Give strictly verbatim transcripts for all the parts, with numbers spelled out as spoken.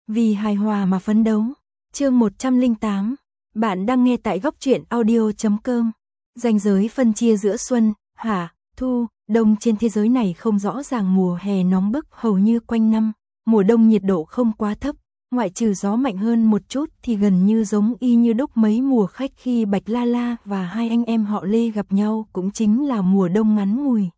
vì hài hòa mà phấn đấu. Chương một trăm lẻ tám. Bạn đang nghe tại góc truyện audio chấm com. Ranh giới phân chia giữa xuân, hạ, thu, đông trên thế giới này không rõ ràng. Mùa hè nóng bức hầu như quanh năm, mùa đông nhiệt độ không quá thấp, ngoại trừ gió mạnh hơn một chút thì gần như giống y như đúc mấy mùa khách khi Bạch La La và hai anh em họ Lê gặp nhau cũng chính là mùa đông ngắn ngủi.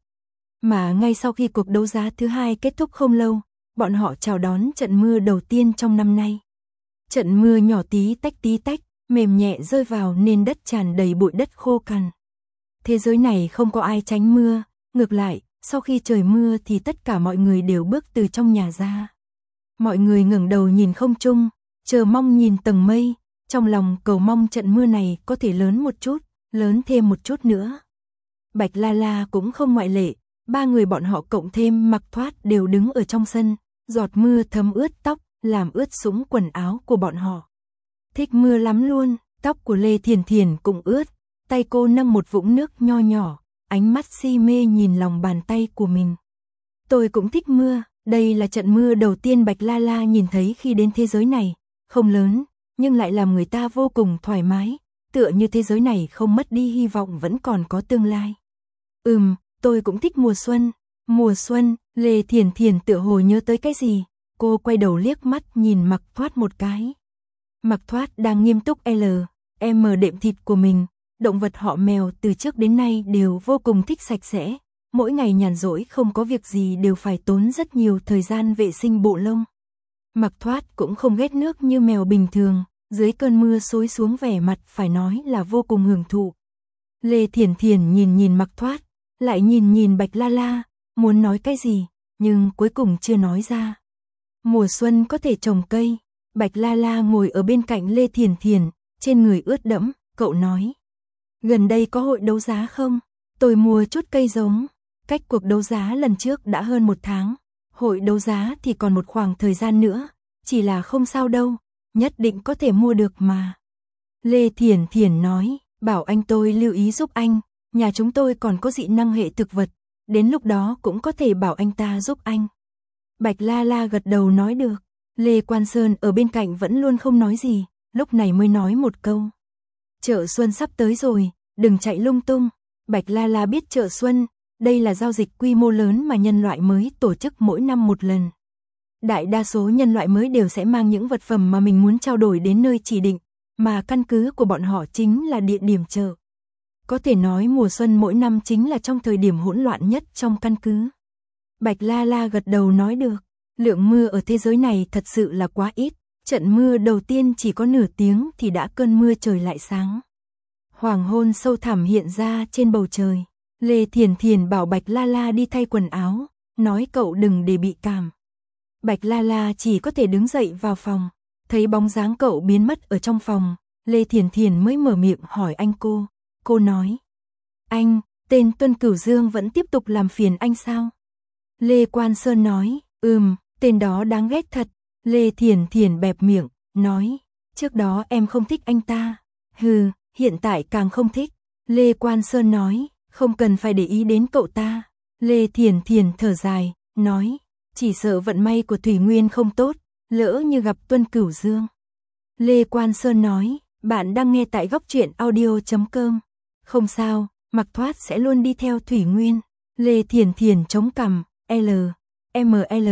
Mà ngay sau khi cuộc đấu giá thứ hai kết thúc không lâu, bọn họ chào đón trận mưa đầu tiên trong năm nay. Trận mưa nhỏ tí tách tí tách, mềm nhẹ rơi vào nền đất tràn đầy bụi đất khô cằn. Thế giới này không có ai tránh mưa, ngược lại, sau khi trời mưa thì tất cả mọi người đều bước từ trong nhà ra. Mọi người ngẩng đầu nhìn không trung, chờ mong nhìn tầng mây, trong lòng cầu mong trận mưa này có thể lớn một chút, lớn thêm một chút nữa. Bạch La La cũng không ngoại lệ, ba người bọn họ cộng thêm Mặc Thoát đều đứng ở trong sân, giọt mưa thấm ướt tóc, làm ướt sũng quần áo của bọn họ. Thích mưa lắm luôn, tóc của Lê Thiền Thiền cũng ướt, tay cô nâng một vũng nước nho nhỏ, ánh mắt si mê nhìn lòng bàn tay của mình. Tôi cũng thích mưa, đây là trận mưa đầu tiên Bạch La La nhìn thấy khi đến thế giới này, không lớn, nhưng lại làm người ta vô cùng thoải mái, tựa như thế giới này không mất đi hy vọng vẫn còn có tương lai. Ừm, tôi cũng thích mùa xuân, mùa xuân, Lê Thiền Thiền tựa hồ nhớ tới cái gì, cô quay đầu liếc mắt nhìn Mặc Thoát một cái. Mặc Thoát đang nghiêm túc L, M đệm thịt của mình, động vật họ mèo từ trước đến nay đều vô cùng thích sạch sẽ, mỗi ngày nhàn rỗi không có việc gì đều phải tốn rất nhiều thời gian vệ sinh bộ lông. Mặc Thoát cũng không ghét nước như mèo bình thường, dưới cơn mưa xối xuống vẻ mặt phải nói là vô cùng hưởng thụ. Lê Thiền Thiền nhìn nhìn Mặc Thoát, lại nhìn nhìn Bạch La La, muốn nói cái gì, nhưng cuối cùng chưa nói ra. Mùa xuân có thể trồng cây. Bạch La La ngồi ở bên cạnh Lê Thiền Thiền, trên người ướt đẫm, cậu nói. Gần đây có hội đấu giá không? Tôi mua chút cây giống. Cách cuộc đấu giá lần trước đã hơn một tháng. Hội đấu giá thì còn một khoảng thời gian nữa. Chỉ là không sao đâu, nhất định có thể mua được mà. Lê Thiền Thiền nói, bảo anh tôi lưu ý giúp anh. Nhà chúng tôi còn có dị năng hệ thực vật. Đến lúc đó cũng có thể bảo anh ta giúp anh. Bạch La La gật đầu nói được. Lê Quan Sơn ở bên cạnh vẫn luôn không nói gì, lúc này mới nói một câu. Chợ xuân sắp tới rồi, đừng chạy lung tung. Bạch La La biết chợ xuân, đây là giao dịch quy mô lớn mà nhân loại mới tổ chức mỗi năm một lần. Đại đa số nhân loại mới đều sẽ mang những vật phẩm mà mình muốn trao đổi đến nơi chỉ định, mà căn cứ của bọn họ chính là địa điểm chợ. Có thể nói mùa xuân mỗi năm chính là trong thời điểm hỗn loạn nhất trong căn cứ. Bạch La La gật đầu nói được. Lượng mưa ở thế giới này thật sự là quá ít, trận mưa đầu tiên chỉ có nửa tiếng thì đã cơn mưa trời lại sáng. Hoàng hôn sâu thẳm hiện ra trên bầu trời. Lê Thiền Thiền bảo Bạch La La đi thay quần áo, nói cậu đừng để bị cảm. Bạch La La chỉ có thể đứng dậy vào phòng, thấy bóng dáng cậu biến mất ở trong phòng, Lê Thiền Thiền mới mở miệng hỏi anh cô. Cô nói, anh, tên Tuân Cửu Dương vẫn tiếp tục làm phiền anh sao? Lê Quan Sơn nói, ừm, tên đó đáng ghét thật. Lê Thiền Thiền bẹp miệng, nói, trước đó em không thích anh ta. Hừ, hiện tại càng không thích. Lê Quan Sơn nói, không cần phải để ý đến cậu ta. Lê Thiền Thiền thở dài, nói, chỉ sợ vận may của Thủy Nguyên không tốt, lỡ như gặp Tuân Cửu Dương. Lê Quan Sơn nói, bạn đang nghe tại góc truyện audio chấm com. Không sao, Mặc Thoát sẽ luôn đi theo Thủy Nguyên. Lê Thiền Thiền chống cằm, L, M L,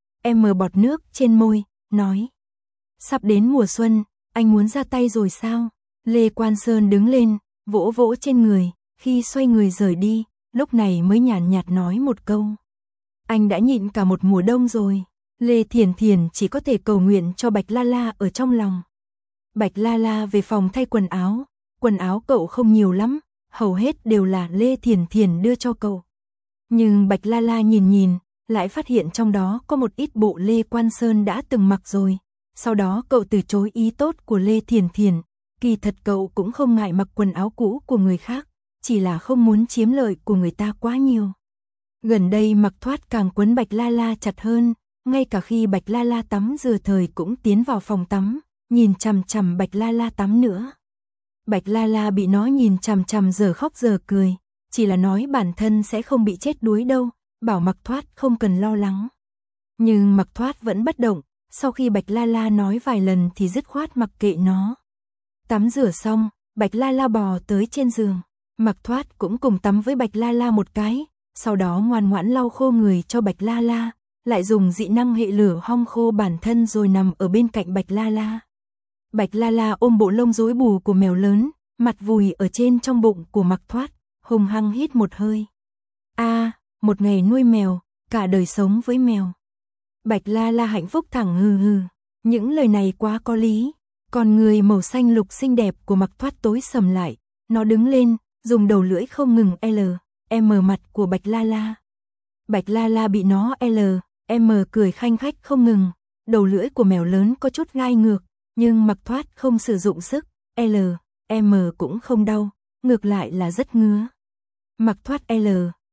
M bọt nước trên môi, nói. Sắp đến mùa xuân, anh muốn ra tay rồi sao? Lê Quan Sơn đứng lên, vỗ vỗ trên người, khi xoay người rời đi, lúc này mới nhàn nhạt nói một câu. Anh đã nhịn cả một mùa đông rồi. Lê Thiền Thiền chỉ có thể cầu nguyện cho Bạch La La ở trong lòng. Bạch La La về phòng thay quần áo, quần áo cậu không nhiều lắm, hầu hết đều là Lê Thiền Thiền đưa cho cậu. Nhưng Bạch La La nhìn nhìn, lại phát hiện trong đó có một ít bộ Lê Quan Sơn đã từng mặc rồi. Sau đó cậu từ chối ý tốt của Lê Thiền Thiền, kỳ thật cậu cũng không ngại mặc quần áo cũ của người khác, chỉ là không muốn chiếm lợi của người ta quá nhiều. Gần đây Mặc Thoát càng quấn Bạch La La chặt hơn, ngay cả khi Bạch La La tắm rửa thời cũng tiến vào phòng tắm, nhìn chằm chằm Bạch La La tắm nữa. Bạch La La bị nó nhìn chằm chằm giờ khóc giờ cười, chỉ là nói bản thân sẽ không bị chết đuối đâu, bảo Mặc Thoát không cần lo lắng. Nhưng Mặc Thoát vẫn bất động, sau khi Bạch La La nói vài lần thì dứt khoát mặc kệ nó. Tắm rửa xong, Bạch La La bò tới trên giường, Mặc Thoát cũng cùng tắm với Bạch La La một cái, sau đó ngoan ngoãn lau khô người cho Bạch La La, lại dùng dị năng hệ lửa hong khô bản thân rồi nằm ở bên cạnh Bạch La La. Bạch La La ôm bộ lông rối bù của mèo lớn, mặt vùi ở trên trong bụng của Mặc Thoát, hùng hăng hít một hơi. A, à, một ngày nuôi mèo, cả đời sống với mèo. Bạch La La hạnh phúc thẳng hừ hừ, những lời này quá có lý. Còn người màu xanh lục xinh đẹp của Mặc Thoát tối sầm lại, nó đứng lên, dùng đầu lưỡi không ngừng L, M mặt của Bạch La La. Bạch La La bị nó L, M cười khanh khách không ngừng, đầu lưỡi của mèo lớn có chút gai ngược, nhưng Mặc Thoát không sử dụng sức, L, M cũng không đau, ngược lại là rất ngứa. Mặc Thoát L,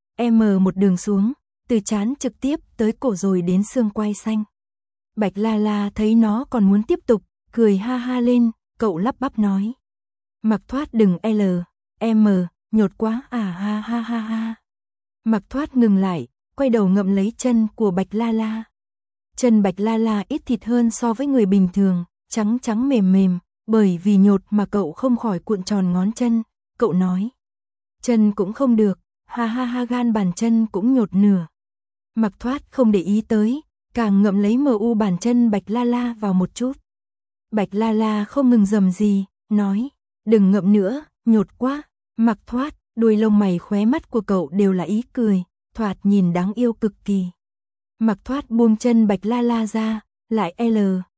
M một đường xuống, từ trán trực tiếp tới cổ rồi đến xương quai xanh. Bạch La La thấy nó còn muốn tiếp tục, cười ha ha lên, cậu lắp bắp nói. Mặc Thoát đừng L, M, nhột quá à ha ha ha ha. Mặc Thoát ngừng lại, quay đầu ngậm lấy chân của Bạch La La. Chân Bạch La La ít thịt hơn so với người bình thường, trắng trắng mềm mềm, bởi vì nhột mà cậu không khỏi cuộn tròn ngón chân, cậu nói. Chân cũng không được, ha ha ha gan bàn chân cũng nhột nửa. Mặc Thoát không để ý tới, càng ngậm lấy mờ u bàn chân Bạch La La vào một chút. Bạch La La không ngừng rầm gì, nói, đừng ngậm nữa, nhột quá. Mặc Thoát, đuôi lông mày khóe mắt của cậu đều là ý cười, thoạt nhìn đáng yêu cực kỳ. Mặc Thoát buông chân Bạch La La ra, lại L,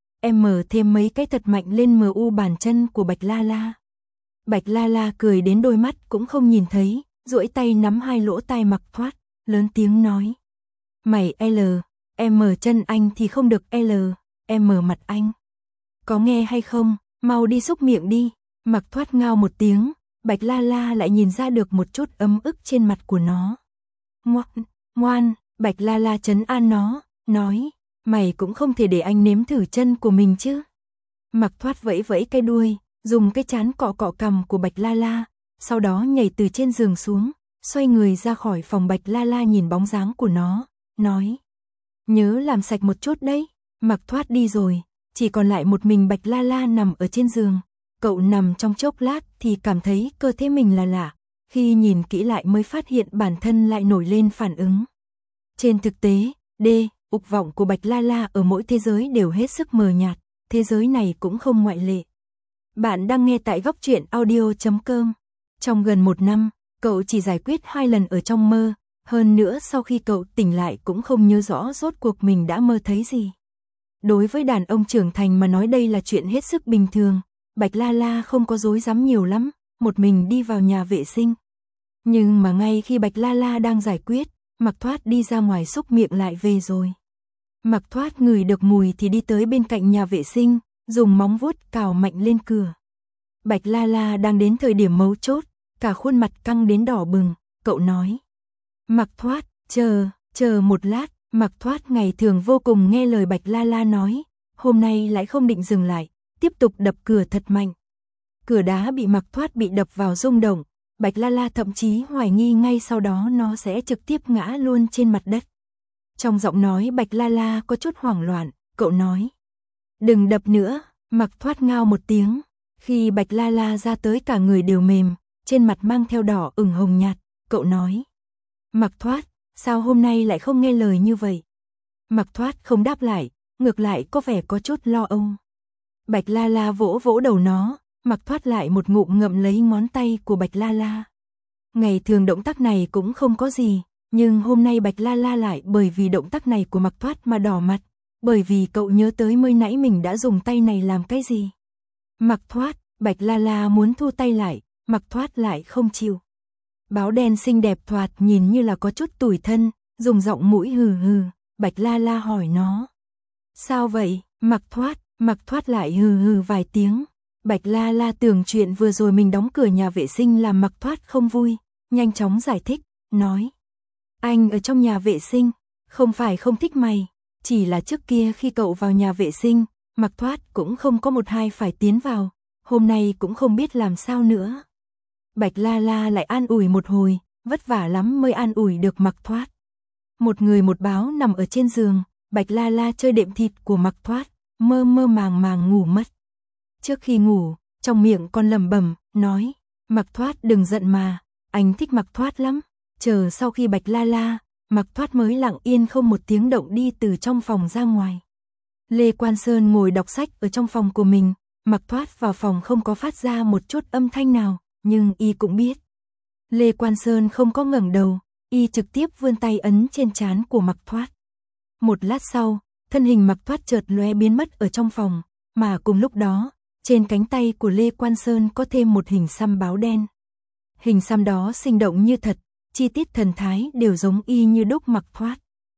M thêm mấy cái thật mạnh lên mờ u bàn chân của Bạch La La. Bạch La La cười đến đôi mắt cũng không nhìn thấy, duỗi tay nắm hai lỗ tai Mặc Thoát, lớn tiếng nói. Mày L, M chân anh thì không được L, M mặt anh. Có nghe hay không, mau đi xúc miệng đi. Mặc Thoát ngao một tiếng, Bạch La La lại nhìn ra được một chút ấm ức trên mặt của nó. Ngoan, ngoan, Bạch La La trấn an nó, nói, mày cũng không thể để anh nếm thử chân của mình chứ. Mặc Thoát vẫy vẫy cái đuôi, dùng cái trán cọ cọ cằm của Bạch La La, sau đó nhảy từ trên giường xuống, xoay người ra khỏi phòng. Bạch La La nhìn bóng dáng của nó, nói, nhớ làm sạch một chút đấy. Mặc Thoát đi rồi, chỉ còn lại một mình Bạch La La nằm ở trên giường. Cậu nằm trong chốc lát thì cảm thấy cơ thể mình là lạ, khi nhìn kỹ lại mới phát hiện bản thân lại nổi lên phản ứng. Trên thực tế, D, dục vọng của Bạch La La ở mỗi thế giới đều hết sức mờ nhạt, thế giới này cũng không ngoại lệ. Bạn đang nghe tại góc truyện audio chấm com. Trong gần một năm, cậu chỉ giải quyết hai lần ở trong mơ, hơn nữa sau khi cậu tỉnh lại cũng không nhớ rõ rốt cuộc mình đã mơ thấy gì. Đối với đàn ông trưởng thành mà nói đây là chuyện hết sức bình thường. Bạch La La không có dối dám nhiều lắm, một mình đi vào nhà vệ sinh. Nhưng mà ngay khi Bạch La La đang giải quyết, Mặc Thoát đi ra ngoài xúc miệng lại về rồi. Mặc Thoát ngửi được mùi thì đi tới bên cạnh nhà vệ sinh, dùng móng vuốt cào mạnh lên cửa. Bạch La La đang đến thời điểm mấu chốt, cả khuôn mặt căng đến đỏ bừng, cậu nói. Mặc Thoát, chờ, chờ một lát. Mặc Thoát ngày thường vô cùng nghe lời Bạch La La nói, hôm nay lại không định dừng lại, tiếp tục đập cửa thật mạnh. Cửa đá bị Mặc Thoát bị đập vào rung động, Bạch La La thậm chí hoài nghi ngay sau đó nó sẽ trực tiếp ngã luôn trên mặt đất. Trong giọng nói Bạch La La có chút hoảng loạn, cậu nói. Đừng đập nữa. Mặc Thoát ngao một tiếng, khi Bạch La La ra tới cả người đều mềm, trên mặt mang theo đỏ ửng hồng nhạt, cậu nói. Mặc Thoát, sao hôm nay lại không nghe lời như vậy? Mặc Thoát không đáp lại, ngược lại có vẻ có chút lo âu. Bạch La La vỗ vỗ đầu nó, Mặc Thoát lại một ngụm ngậm lấy ngón tay của Bạch La La. Ngày thường động tác này cũng không có gì, nhưng hôm nay Bạch La La lại bởi vì động tác này của Mặc Thoát mà đỏ mặt, bởi vì cậu nhớ tới mới nãy mình đã dùng tay này làm cái gì. Mặc Thoát, Bạch La La muốn thu tay lại, Mặc Thoát lại không chịu. Báo đen xinh đẹp thoạt nhìn như là có chút tủi thân, dùng giọng mũi hừ hừ, Bạch La La hỏi nó. Sao vậy? Mặc Thoát, Mặc Thoát lại hừ hừ vài tiếng. Bạch La La tưởng chuyện vừa rồi mình đóng cửa nhà vệ sinh làm Mặc Thoát không vui, nhanh chóng giải thích, nói. Anh ở trong nhà vệ sinh, không phải không thích mày, chỉ là trước kia khi cậu vào nhà vệ sinh, Mặc Thoát cũng không có một hai phải tiến vào, hôm nay cũng không biết làm sao nữa. Bạch La La lại an ủi một hồi, vất vả lắm mới an ủi được Mặc Thoát. Một người một báo nằm ở trên giường, Bạch La La chơi đệm thịt của Mặc Thoát, mơ mơ màng màng ngủ mất. Trước khi ngủ, trong miệng còn lẩm bẩm, nói, Mặc Thoát đừng giận mà, anh thích Mặc Thoát lắm. Chờ sau khi Bạch La La, Mặc Thoát mới lặng yên không một tiếng động đi từ trong phòng ra ngoài. Lê Quan Sơn ngồi đọc sách ở trong phòng của mình, Mặc Thoát vào phòng không có phát ra một chút âm thanh nào, nhưng y cũng biết. Lê Quan Sơn không có ngẩng đầu, y trực tiếp vươn tay ấn trên trán của Mặc Thoát. Một lát sau, thân hình Mặc Thoát chợt lóe biến mất ở trong phòng, mà cùng lúc đó, trên cánh tay của Lê Quan Sơn có thêm một hình xăm báo đen. Hình xăm đó sinh động như thật, chi tiết thần thái đều giống y như đúc Mặc Thoát.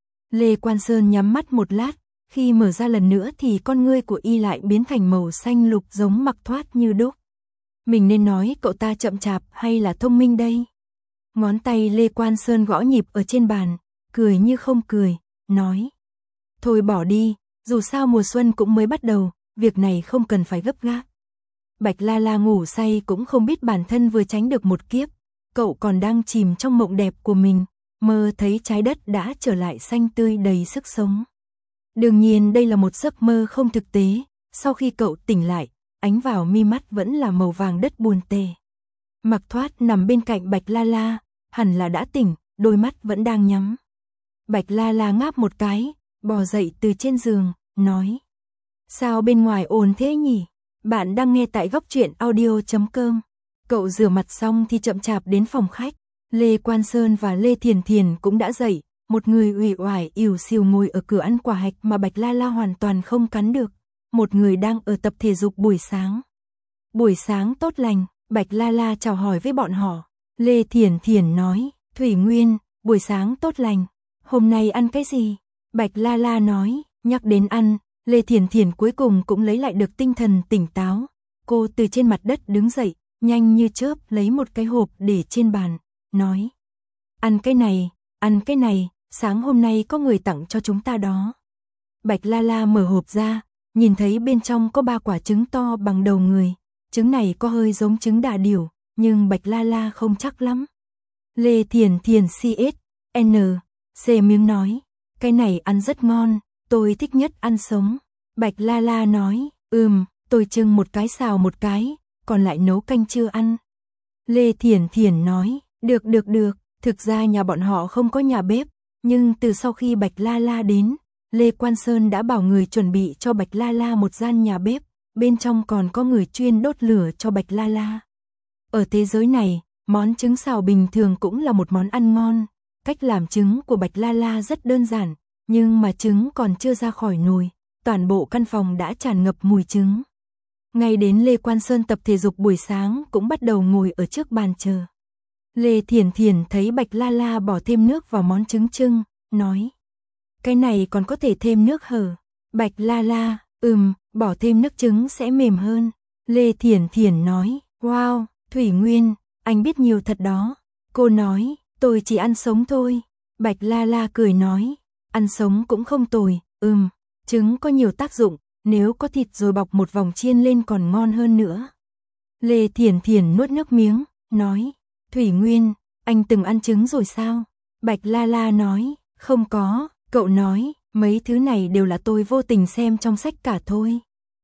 Lê Quan Sơn nhắm mắt một lát, khi mở ra lần nữa thì con ngươi của y lại biến thành màu xanh lục giống Mặc Thoát như đúc. Mình nên nói cậu ta chậm chạp hay là thông minh đây? Ngón tay Lê Quan Sơn gõ nhịp ở trên bàn, cười như không cười, nói. Thôi bỏ đi, dù sao mùa xuân cũng mới bắt đầu, việc này không cần phải gấp gáp. Bạch La La ngủ say cũng không biết bản thân vừa tránh được một kiếp, cậu còn đang chìm trong mộng đẹp của mình, mơ thấy trái đất đã trở lại xanh tươi đầy sức sống. Đương nhiên đây là một giấc mơ không thực tế, sau khi cậu tỉnh lại, ánh vào mi mắt vẫn là màu vàng đất buồn tê. Mặc Thoát nằm bên cạnh Bạch La La, hẳn là đã tỉnh, đôi mắt vẫn đang nhắm. Bạch La La ngáp một cái, bò dậy từ trên giường, nói. Sao bên ngoài ồn thế nhỉ? Bạn đang nghe tại góc truyện audio chấm com. Cậu rửa mặt xong thì chậm chạp đến phòng khách. Lê Quan Sơn và Lê Thiền Thiền cũng đã dậy. Một người uể oải ỉu xìu ngồi ở cửa ăn quả hạch mà Bạch La La hoàn toàn không cắn được. Một người đang ở tập thể dục buổi sáng. Buổi sáng tốt lành, Bạch La La chào hỏi với bọn họ. Lê Thiền Thiền nói, Thủy Nguyên, buổi sáng tốt lành. Hôm nay ăn cái gì? Bạch La La nói, nhắc đến ăn, Lê Thiền Thiền cuối cùng cũng lấy lại được tinh thần tỉnh táo. Cô từ trên mặt đất đứng dậy, nhanh như chớp lấy một cái hộp để trên bàn, nói. Ăn cái này, ăn cái này, sáng hôm nay có người tặng cho chúng ta đó. Bạch La La mở hộp ra, nhìn thấy bên trong có ba quả trứng to bằng đầu người. Trứng này có hơi giống trứng đà điểu, nhưng Bạch La La không chắc lắm. Lê Thiền Thiền xê ét en xê miếng nói, cái này ăn rất ngon, tôi thích nhất ăn sống. Bạch La La nói, ừm, tôi trưng một cái xào một cái, còn lại nấu canh chưa ăn. Lê Thiền Thiền nói, được được được, thực ra nhà bọn họ không có nhà bếp, nhưng từ sau khi Bạch La La đến, Lê Quan Sơn đã bảo người chuẩn bị cho Bạch La La một gian nhà bếp, bên trong còn có người chuyên đốt lửa cho Bạch La La. Ở thế giới này, món trứng xào bình thường cũng là một món ăn ngon. Cách làm trứng của Bạch La La rất đơn giản, nhưng mà trứng còn chưa ra khỏi nồi, toàn bộ căn phòng đã tràn ngập mùi trứng. Ngay đến Lê Quan Sơn tập thể dục buổi sáng cũng bắt đầu ngồi ở trước bàn chờ. Lê Thiền Thiền thấy Bạch La La bỏ thêm nước vào món trứng trưng, nói. Cái này còn có thể thêm nước hở? Bạch La La, ừm, bỏ thêm nước trứng sẽ mềm hơn. Lê Thiền Thiền nói, wow, Thủy Nguyên, anh biết nhiều thật đó. Cô nói, tôi chỉ ăn sống thôi. Bạch La La cười nói, ăn sống cũng không tồi, ừm, trứng có nhiều tác dụng, nếu có thịt rồi bọc một vòng chiên lên còn ngon hơn nữa. Lê Thiền Thiền nuốt nước miếng, nói, Thủy Nguyên, anh từng ăn trứng rồi sao? Bạch La La nói, không có, cậu nói, mấy thứ này đều là tôi vô tình xem trong sách cả thôi.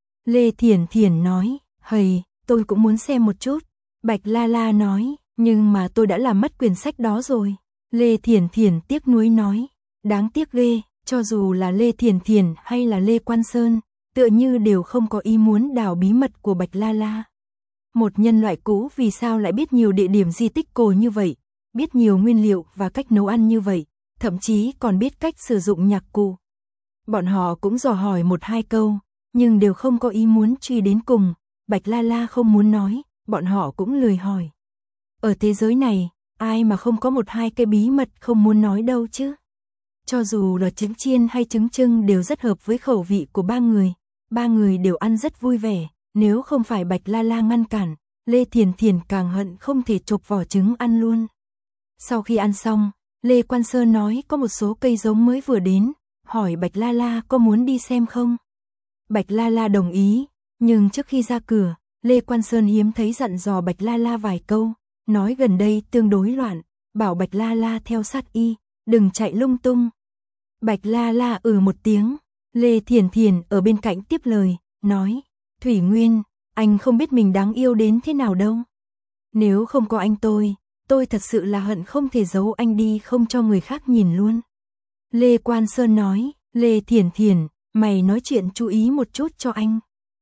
Lê Thiền Thiền nói, hầy, tôi cũng muốn xem một chút. Bạch La La nói, nhưng mà tôi đã làm mất quyển sách đó rồi. Lê Thiền Thiền tiếc nuối nói, đáng tiếc ghê, cho dù là Lê Thiền Thiền hay là Lê Quan Sơn, tựa như đều không có ý muốn đào bí mật của Bạch La La. Một nhân loại cũ vì sao lại biết nhiều địa điểm di tích cổ như vậy, biết nhiều nguyên liệu và cách nấu ăn như vậy, thậm chí còn biết cách sử dụng nhạc cụ. Bọn họ cũng dò hỏi một hai câu, nhưng đều không có ý muốn truy đến cùng. Bạch La La không muốn nói, bọn họ cũng lười hỏi. Ở thế giới này, ai mà không có một hai cái bí mật không muốn nói đâu chứ. Cho dù là trứng chiên hay trứng trưng đều rất hợp với khẩu vị của ba người. Ba người đều ăn rất vui vẻ, nếu không phải Bạch La La ngăn cản, Lê Thiền Thiền càng hận không thể chộp vỏ trứng ăn luôn. Sau khi ăn xong, Lê Quan Sơn nói có một số cây giống mới vừa đến, hỏi Bạch La La có muốn đi xem không. Bạch La La đồng ý, nhưng trước khi ra cửa, Lê Quan Sơn hiếm thấy dặn dò Bạch La La vài câu, nói gần đây tương đối loạn, bảo Bạch La La theo sát y, đừng chạy lung tung. Bạch La La ừ một tiếng, Lê Thiển Thiển ở bên cạnh tiếp lời, nói, Thủy Nguyên, anh không biết mình đáng yêu đến thế nào đâu. Nếu không có anh tôi, tôi thật sự là hận không thể giấu anh đi không cho người khác nhìn luôn. Lê Quan Sơn nói, Lê Thiển Thiển, mày nói chuyện chú ý một chút cho anh.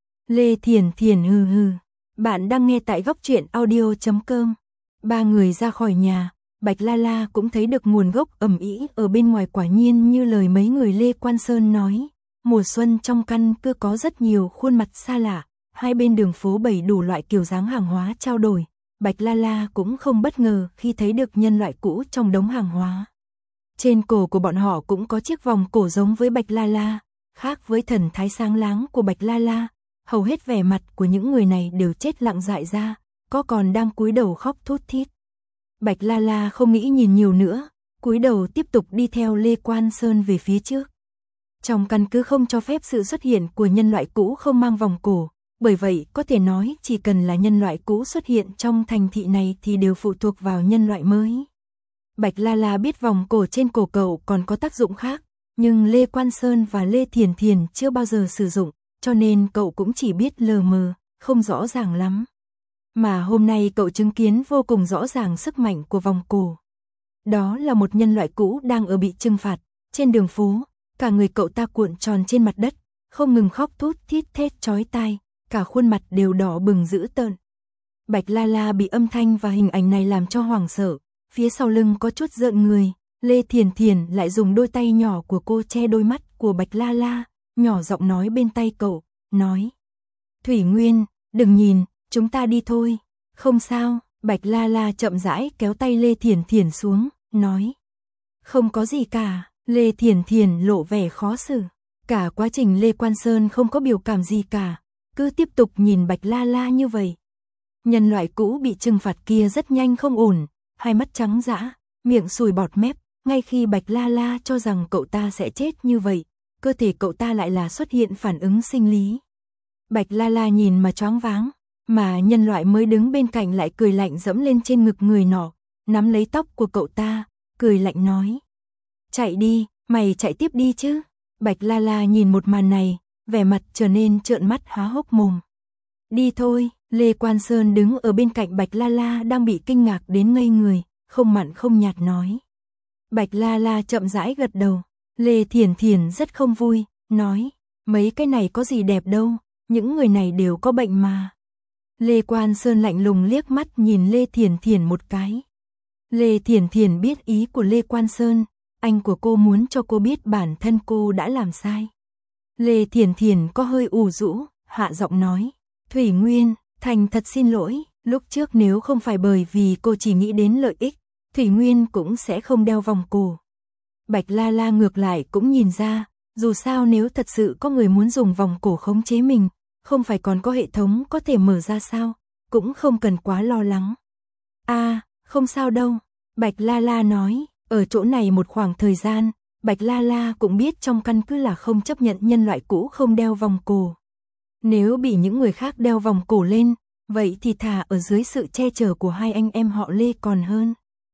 Lê Thiển Thiển hừ hừ, bạn đang nghe tại góc truyện audio chấm com. Ba người ra khỏi nhà, Bạch La La cũng thấy được nguồn gốc ầm ĩ ở bên ngoài, quả nhiên như lời mấy người Lê Quan Sơn nói. Mùa xuân trong căn cứ có rất nhiều khuôn mặt xa lạ, hai bên đường phố bày đủ loại kiểu dáng hàng hóa trao đổi. Bạch La La cũng không bất ngờ khi thấy được nhân loại cũ trong đống hàng hóa. Trên cổ của bọn họ cũng có chiếc vòng cổ giống với Bạch La La, khác với thần thái sáng láng của Bạch La La, hầu hết vẻ mặt của những người này đều chết lặng dại ra, có còn đang cúi đầu khóc thút thít. Bạch La La không nghĩ nhìn nhiều nữa, cúi đầu tiếp tục đi theo Lê Quan Sơn về phía trước. Trong căn cứ không cho phép sự xuất hiện của nhân loại cũ không mang vòng cổ, bởi vậy có thể nói chỉ cần là nhân loại cũ xuất hiện trong thành thị này thì đều phụ thuộc vào nhân loại mới. Bạch La La biết vòng cổ trên cổ cậu còn có tác dụng khác, nhưng Lê Quan Sơn và Lê Thiển Thiển chưa bao giờ sử dụng, cho nên cậu cũng chỉ biết lờ mờ, không rõ ràng lắm. Mà hôm nay cậu chứng kiến vô cùng rõ ràng sức mạnh của vòng cổ. Đó là một nhân loại cũ đang ở bị trừng phạt, trên đường phố, cả người cậu ta cuộn tròn trên mặt đất, không ngừng khóc thút thít thét chói tai, cả khuôn mặt đều đỏ bừng dữ tợn. Bạch La La bị âm thanh và hình ảnh này làm cho hoảng sợ, phía sau lưng có chút rợn người, Lê Thiển Thiển lại dùng đôi tay nhỏ của cô che đôi mắt của Bạch La La, nhỏ giọng nói bên tay cậu, nói: "Thủy Nguyên, đừng nhìn, chúng ta đi thôi." "Không sao." Bạch La La chậm rãi kéo tay Lê Thiển Thiển xuống, nói: "Không có gì cả." Lê Thiển Thiển lộ vẻ khó xử. Cả quá trình Lê Quan Sơn không có biểu cảm gì cả, cứ tiếp tục nhìn Bạch La La như vậy. Nhân loại cũ bị trừng phạt kia rất nhanh không ổn, hai mắt trắng dã, miệng sùi bọt mép, ngay khi Bạch La La cho rằng cậu ta sẽ chết như vậy, cơ thể cậu ta lại là xuất hiện phản ứng sinh lý. Bạch La La nhìn mà choáng váng, mà nhân loại mới đứng bên cạnh lại cười lạnh dẫm lên trên ngực người nọ, nắm lấy tóc của cậu ta, cười lạnh nói: "Chạy đi, mày chạy tiếp đi chứ." Bạch La La nhìn một màn này, vẻ mặt trở nên trợn mắt há hốc mồm. "Đi thôi." Lê Quan Sơn đứng ở bên cạnh Bạch La La đang bị kinh ngạc đến ngây người, không mặn không nhạt nói. Bạch La La chậm rãi gật đầu. Lê Thiển Thiển rất không vui, nói: "Mấy cái này có gì đẹp đâu, những người này đều có bệnh mà." Lê Quan Sơn lạnh lùng liếc mắt nhìn Lê Thiển Thiển một cái. Lê Thiển Thiển biết ý của Lê Quan Sơn, anh của cô muốn cho cô biết bản thân cô đã làm sai. Lê Thiển Thiển có hơi ủ rũ, hạ giọng nói: "Thủy Nguyên, thành thật xin lỗi, lúc trước nếu không phải bởi vì cô chỉ nghĩ đến lợi ích, Thủy Nguyên cũng sẽ không đeo vòng cổ." Bạch La La ngược lại cũng nhìn ra, dù sao nếu thật sự có người muốn dùng vòng cổ khống chế mình, không phải còn có hệ thống có thể mở ra sao, cũng không cần quá lo lắng. "À, không sao đâu." Bạch La La nói, ở chỗ này một khoảng thời gian, Bạch La La cũng biết trong căn cứ là không chấp nhận nhân loại cũ không đeo vòng cổ. Nếu bị những người khác đeo vòng cổ lên, vậy thì thà ở dưới sự che chở của hai anh em họ Lê còn hơn.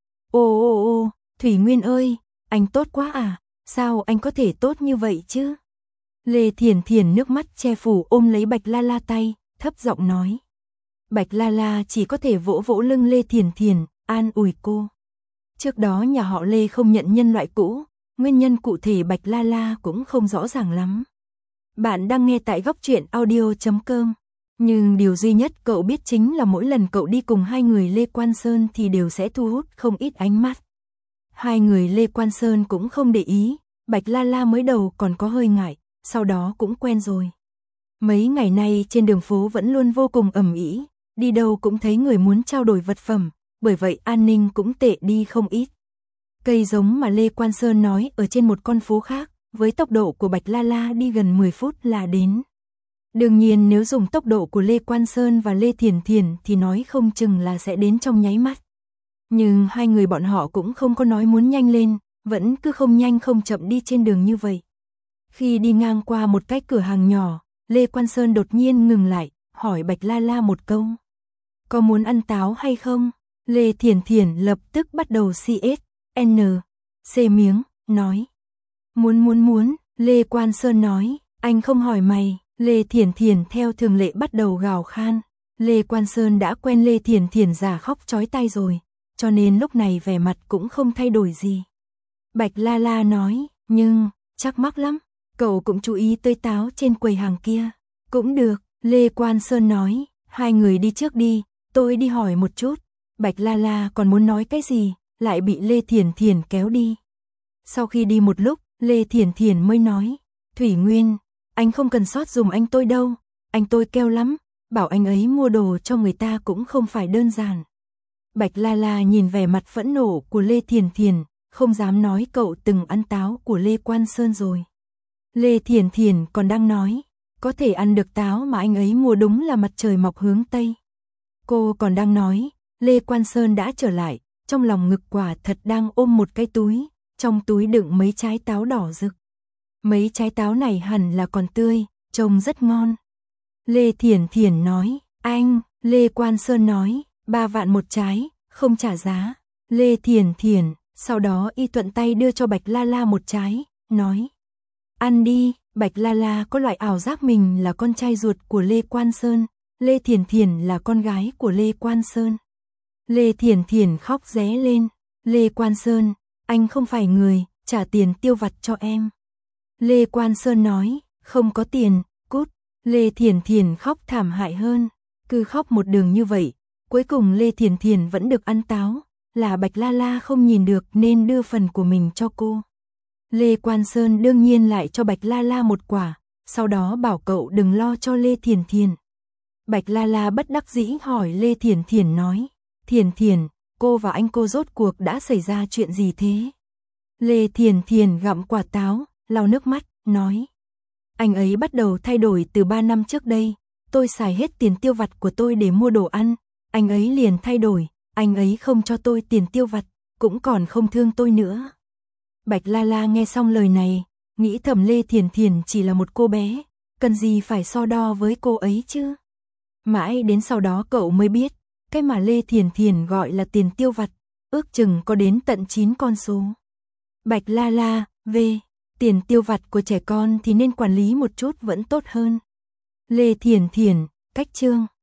"Ô ô ô, Thủy Nguyên ơi, anh tốt quá à, sao anh có thể tốt như vậy chứ?" Lê Thiển Thiển nước mắt che phủ ôm lấy Bạch La La tay, thấp giọng nói. Bạch La La chỉ có thể vỗ vỗ lưng Lê Thiển Thiển, an ủi cô. Trước đó nhà họ Lê không nhận nhân loại cũ, nguyên nhân cụ thể Bạch La La cũng không rõ ràng lắm. Bạn đang nghe tại góc truyện audio chấm com. Nhưng điều duy nhất cậu biết chính là mỗi lần cậu đi cùng hai người Lê Quan Sơn thì đều sẽ thu hút không ít ánh mắt. Hai người Lê Quan Sơn cũng không để ý, Bạch La La mới đầu còn có hơi ngại, sau đó cũng quen rồi. Mấy ngày nay trên đường phố vẫn luôn vô cùng ầm ĩ, đi đâu cũng thấy người muốn trao đổi vật phẩm, bởi vậy an ninh cũng tệ đi không ít. Cây giống mà Lê Quan Sơn nói ở trên một con phố khác, với tốc độ của Bạch La La đi gần mười phút là đến. Đương nhiên nếu dùng tốc độ của Lê Quan Sơn và Lê Thiển Thiển thì nói không chừng là sẽ đến trong nháy mắt. Nhưng hai người bọn họ cũng không có nói muốn nhanh lên, vẫn cứ không nhanh không chậm đi trên đường như vậy. Khi đi ngang qua một cái cửa hàng nhỏ, Lê Quan Sơn đột nhiên ngừng lại, hỏi Bạch La La một câu. "Có muốn ăn táo hay không?" Lê Thiển Thiển lập tức bắt đầu xê ét en xê miếng, nói. "Muốn muốn muốn." Lê Quan Sơn nói, anh không hỏi mày. Lê Thiển Thiển theo thường lệ bắt đầu gào khan. Lê Quan Sơn đã quen Lê Thiển Thiển giả khóc chói tai rồi, cho nên lúc này vẻ mặt cũng không thay đổi gì. Bạch La La nói, nhưng, chắc mắc lắm, cậu cũng chú ý tới táo trên quầy hàng kia. Cũng được, Lê Quan Sơn nói, hai người đi trước đi, tôi đi hỏi một chút. Bạch La La còn muốn nói cái gì, lại bị Lê Thiển Thiển kéo đi. Sau khi đi một lúc, Lê Thiển Thiển mới nói, Thủy Nguyên, anh không cần sót dùm anh tôi đâu, anh tôi keo lắm, bảo anh ấy mua đồ cho người ta cũng không phải đơn giản. Bạch La La nhìn vẻ mặt phẫn nộ của Lê Thiển Thiển, không dám nói cậu từng ăn táo của Lê Quan Sơn rồi. Lê Thiển Thiển còn đang nói, có thể ăn được táo mà anh ấy mua đúng là mặt trời mọc hướng Tây. Cô còn đang nói, Lê Quan Sơn đã trở lại, trong lòng ngực quả thật đang ôm một cái túi, trong túi đựng mấy trái táo đỏ rực. Mấy trái táo này hẳn là còn tươi, trông rất ngon. Lê Thiển Thiển nói, anh, Lê Quan Sơn nói, ba vạn một trái, không trả giá. Lê Thiển Thiển, sau đó y thuận tay đưa cho Bạch La La một trái, nói, ăn đi. Bạch La La có loại ảo giác mình là con trai ruột của Lê Quan Sơn, Lê Thiển Thiển là con gái của Lê Quan Sơn. Lê Thiển Thiển khóc ré lên, Lê Quan Sơn, anh không phải người, trả tiền tiêu vặt cho em. Lê Quan Sơn nói, không có tiền, cút. Lê Thiển Thiển khóc thảm hại hơn, cứ khóc một đường như vậy, cuối cùng Lê Thiển Thiển vẫn được ăn táo, là Bạch La La không nhìn được nên đưa phần của mình cho cô. Lê Quan Sơn đương nhiên lại cho Bạch La La một quả, sau đó bảo cậu đừng lo cho Lê Thiển Thiển. Bạch La La bất đắc dĩ hỏi Lê Thiển Thiển nói, Thiển Thiển, cô và anh cô rốt cuộc đã xảy ra chuyện gì thế? Lê Thiển Thiển gặm quả táo, lau nước mắt, nói, anh ấy bắt đầu thay đổi từ ba năm trước đây, tôi xài hết tiền tiêu vặt của tôi để mua đồ ăn, anh ấy liền thay đổi, anh ấy không cho tôi tiền tiêu vặt, cũng còn không thương tôi nữa. Bạch La La nghe xong lời này, nghĩ thầm Lê Thiển Thiển chỉ là một cô bé, cần gì phải so đo với cô ấy chứ. Mãi đến sau đó cậu mới biết, cái mà Lê Thiển Thiển gọi là tiền tiêu vặt, ước chừng có đến tận chín con số. Bạch La La, về, tiền tiêu vặt của trẻ con thì nên quản lý một chút vẫn tốt hơn. Lê Thiển Thiển, cách chương.